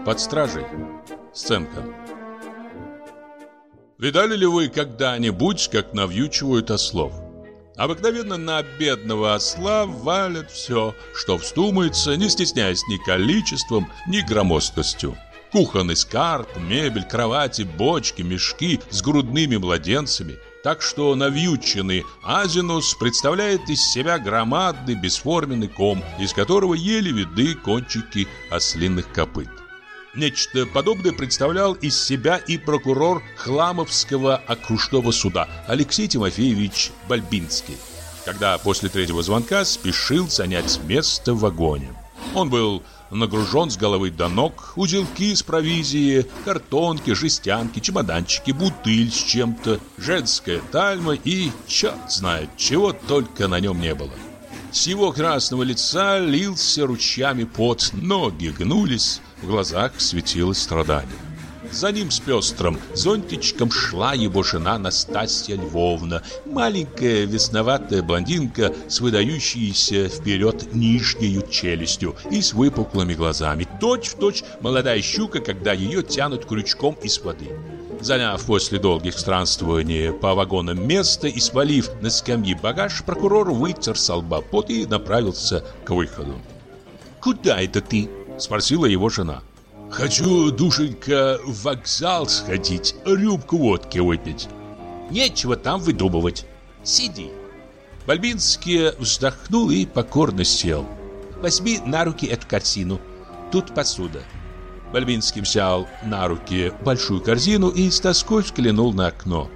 Под стражей. Сценка. Видали ли вы когда-нибудь, как навьючивают ослов? Обыкновенно на бедного осла валят все, что вздумается, не стесняясь ни количеством, ни громоздкостью. Кухонный скарб, мебель, кровати, бочки, мешки с грудными младенцами. Так что навьюченный азинус представляет из себя громадный бесформенный ком, из которого еле видны кончики ослиных копыт. Нечто подобное представлял из себя и прокурор Хламовского окружного суда Алексей Тимофеевич Бальбинский, когда после третьего звонка спешил занять место в вагоне. Он был нагружен с головы до ног, узелки с провизией, картонки, жестянки, чемоданчики, бутыль с чем-то, женская тальма и черт знает, чего только на нем не было. С его красного лица лился ручьями пот, ноги гнулись, в глазах светилось страдание. За ним с пестрым зонтичком шла его жена Настасья Львовна, маленькая весноватая блондинка с выдающейся вперед нижнею челюстью и с выпуклыми глазами, точь-в-точь молодая щука, когда ее тянут крючком из воды. Заняв после долгих странствований по вагонам место и свалив на скамьи багаж, прокурор вытер со лба пот и направился к выходу. «Куда это ты?» – спросила его жена. «Хочу, душенька, в вокзал сходить, рюмку водки выпить». «Нечего там выдумывать. Сиди». Бальбинский вздохнул и покорно сел. «Возьми на руки эту корзину. Тут посуда». Бальбинский взял на руки большую корзину и с тоской взглянул на окно.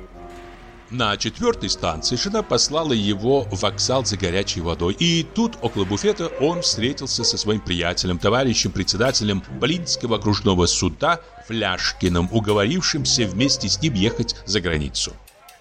На 4-й станции жена послала его в вокзал за горячей водой. И тут, около буфета, он встретился со своим приятелем, товарищем, председателем Блинского окружного суда Фляшкиным, уговорившимся вместе с ним ехать за границу.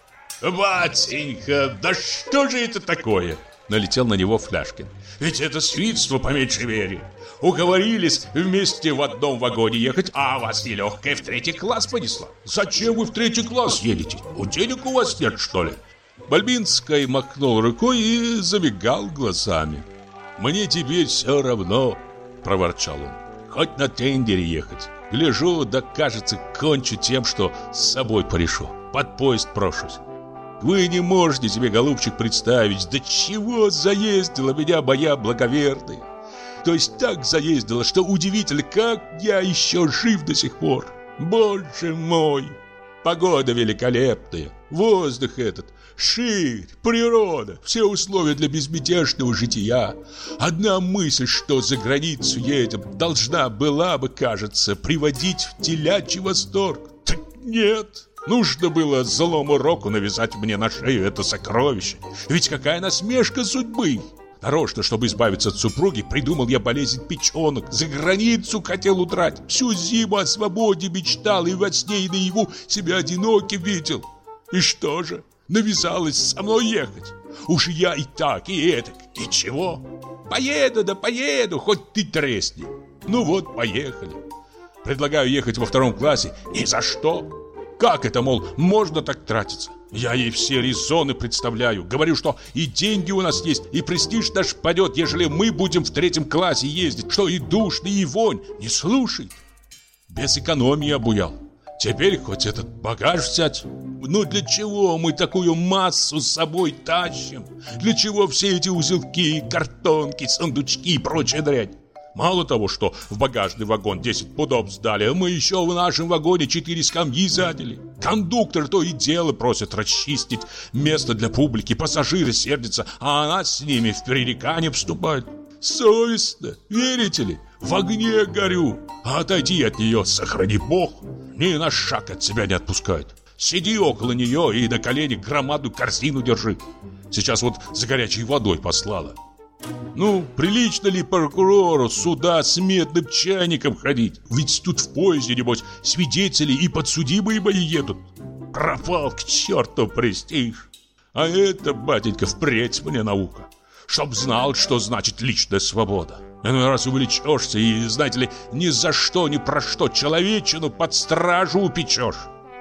«Батенька, да что же это такое?» — налетел на него Фляшкин. «Ведь это свидетельство по меньшей мере. Уговорились вместе в одном вагоне ехать, а вас нелегкая в 3-й класс понесла. Зачем вы в 3-й класс едете? Денег у вас нет, что ли?» Бальбинский махнул рукой и замигал глазами. «Мне теперь все равно», — проворчал он. «Хоть на тендере ехать. Гляжу, да кажется, кончу тем, что с собой порешу. Под поезд прошусь. Вы не можете себе, голубчик, представить, до чего заездила меня моя благоверная. То есть так заездила, что удивительно, как я еще жив до сих пор. Боже мой! Погода великолепная, воздух этот, ширь, природа, все условия для безмятежного жития. Одна мысль, что за границу едем, должна была бы, кажется, приводить в телячий восторг. Так нет! Нужно было злому року навязать мне на шею это сокровище. Ведь какая насмешка судьбы! Нарочно, чтобы избавиться от супруги, придумал я болезнь печенок. За границу хотел удрать. Всю зиму о свободе мечтал и во сне, и наяву себя одиноким видел. И что же? Навязалась со мной ехать. Уж я и так, и этак. И чего? Поеду, да поеду, хоть ты тресни. Ну вот, поехали. Предлагаю ехать во 2-м классе. Ни за что. Как это, мол, можно так тратиться? Я ей все резоны представляю. Говорю, что и деньги у нас есть, и престиж наш падет, ежели мы будем в 3-м классе ездить, что и душно, и вонь. Не слушай. Без экономии обуял. Теперь хоть этот багаж взять. Ну для чего мы такую массу с собой тащим? Для чего все эти узелки, картонки, сундучки и прочая дрянь? Мало того, что в багажный вагон 10 пудов сдали, мы еще в нашем вагоне 4 скамьи заняли. Кондуктор то и дело просит расчистить место для публики, пассажиры сердятся, а она с ними в пререкание вступает. Совестно, верите ли? В огне горю, а отойди от нее, сохрани Бог, ни на шаг от себя не отпускает. Сиди около нее и на колени громадную корзину держи. Сейчас вот за горячей водой послала. Ну, прилично ли прокурору сюда с медным чайником ходить? Ведь тут в поезде, небось, свидетели и подсудимые мои едут. Пропал к черту престиж. А это, батенька, впредь мне на ухо. Чтоб знал, что значит личная свобода. Иной раз увлечешься и, знаете ли, ни за что, ни про что человечину под стражу упечешь.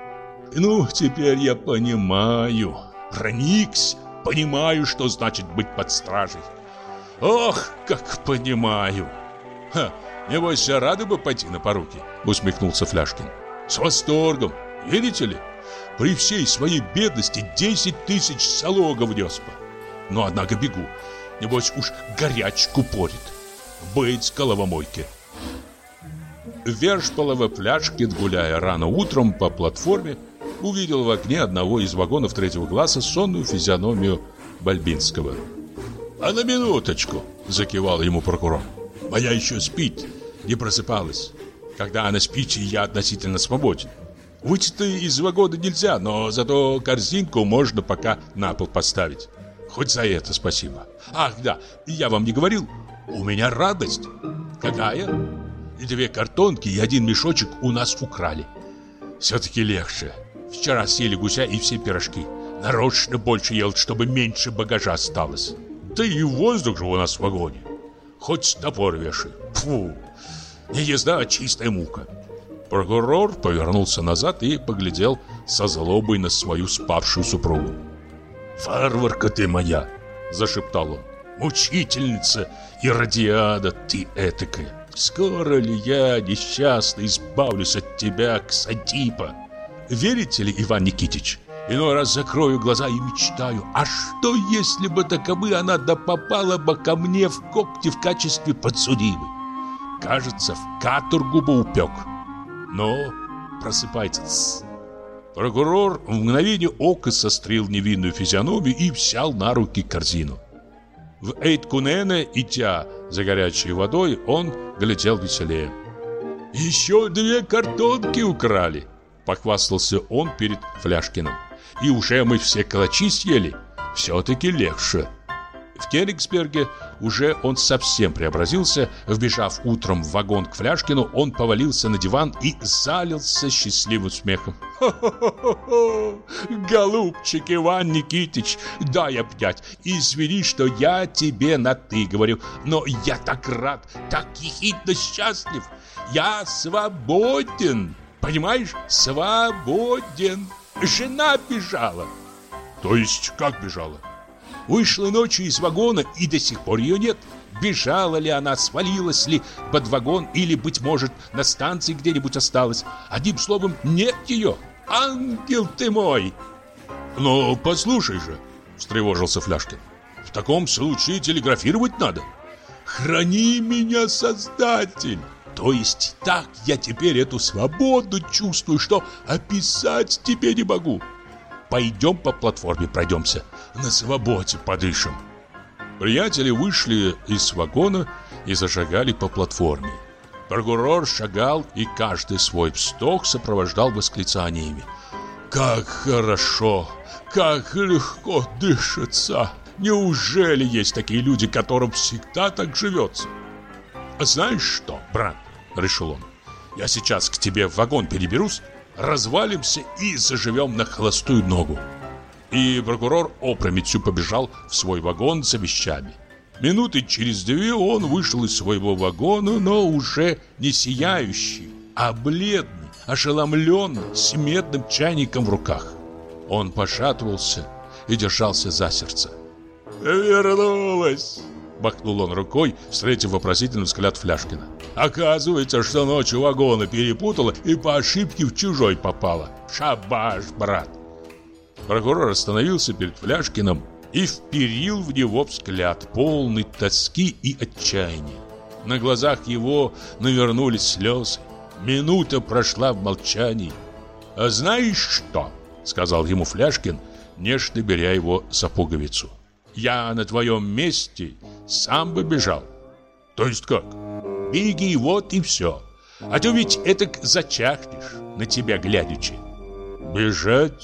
Ну, теперь я понимаю, проникся, понимаю, что значит быть под стражей. Ох, как понимаю. Ха, небось, рады бы пойти на поруки, усмехнулся Фляшкин. С восторгом, верите ли? При всей своей бедности 10 тысяч залога внес бы. Но однако бегу, небось уж горячку порит. Быть головомойке. Вершполова Фляшкин, гуляя рано утром по платформе, увидел в окне одного из вагонов третьего класса сонную физиономию Бальбинского. «А на минуточку!» – закивал ему прокурор. «Моя еще спит, не просыпалась. Когда она спит, я относительно свободен. Выйти-то из вагона нельзя, но зато корзинку можно пока на пол поставить. Хоть за это спасибо. Ах, да, я вам не говорил, у меня радость. Какая? 2 картонки и 1 мешочек у нас украли. Все-таки легче. Вчера съели гуся и все пирожки. Нарочно больше ел, чтобы меньше багажа осталось. Да и воздух же у нас в вагоне. Хоть топор вешай. Фу, не езда, а чистая мука». Прокурор повернулся назад и поглядел со злобой на свою спавшую супругу. «Варварка ты моя!» – зашептал он. «Мучительница Иродиада ты этакая! Скоро ли я, несчастный, избавлюсь от тебя, Ксантипа? Верите ли, Иван Никитич, иной раз закрою глаза и мечтаю, а что, если бы таковы она да попала бы ко мне в когти в качестве подсудимой? Кажется, в каторгу бы упек. Но просыпается». Прокурор в мгновение ока сострил невинную физиономию и взял на руки корзину. В Эйткунене, идя за горячей водой, он глядел веселее. «Еще 2 картонки украли!» – похвастался он перед Фляшкиным. «И уже мы все калачи съели. Все-таки легче». В Кёнигсберге уже он совсем преобразился. Вбежав утром в вагон к Фляшкину, он повалился на диван и залился счастливым смехом. «Хо-хо-хо-хо! Голубчик Иван Никитич, дай обнять. Извини, что я тебе на «ты» говорю, но я так рад, так ехидно счастлив. Я свободен, понимаешь? Свободен. Жена бежала». «То есть как бежала?» «Вышла ночью из вагона, и до сих пор ее нет. Бежала ли она, свалилась ли под вагон, или, быть может, на станции где-нибудь осталась. Одним словом, нет ее. Ангел ты мой!» «Но послушай же», — встревожился Фляшкин, «в таком случае телеграфировать надо». «Храни меня, Создатель! То есть так я теперь эту свободу чувствую, что описать тебе не могу. Пойдем по платформе пройдемся, на свободе подышим». Приятели вышли из вагона и зашагали по платформе. Прокурор шагал и каждый свой вздох сопровождал восклицаниями. «Как хорошо, как легко дышится! Неужели есть такие люди, которым всегда так живется?» «Знаешь что, брат?» — решил он. «Я сейчас к тебе в вагон переберусь, развалимся и заживем на холостую ногу». И прокурор опрометью побежал в свой вагон за вещами. Минуты через 2 он вышел из своего вагона, но уже не сияющий, а бледный, ошеломленный, с медным чайником в руках. Он пошатывался и держался за сердце. «Вернулась!» — махнул он рукой, встретив вопросительный взгляд Фляшкина. «Оказывается, что ночью вагоны перепутала и по ошибке в чужой попала. Шабаш, брат!» Прокурор остановился перед Фляшкиным и вперил в него взгляд, полный тоски и отчаяния. На глазах его навернулись слезы. Минута прошла в молчании. «А знаешь что?» — сказал ему Фляшкин, нежно беря его за пуговицу. «Я на твоем месте сам бы бежал». «То есть как?» «Беги, вот и все. А то ведь этак зачахнешь, на тебя глядячи». «Бежать?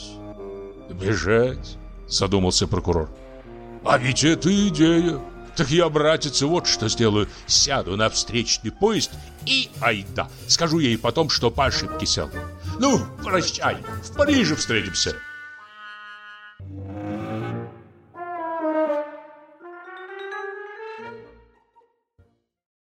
Бежать?» — задумался прокурор. «А ведь это идея. Так я, братец, вот что сделаю. Сяду на встречный поезд и айда. Скажу ей потом, что по ошибке сел. Ну, прощай, в Париже встретимся».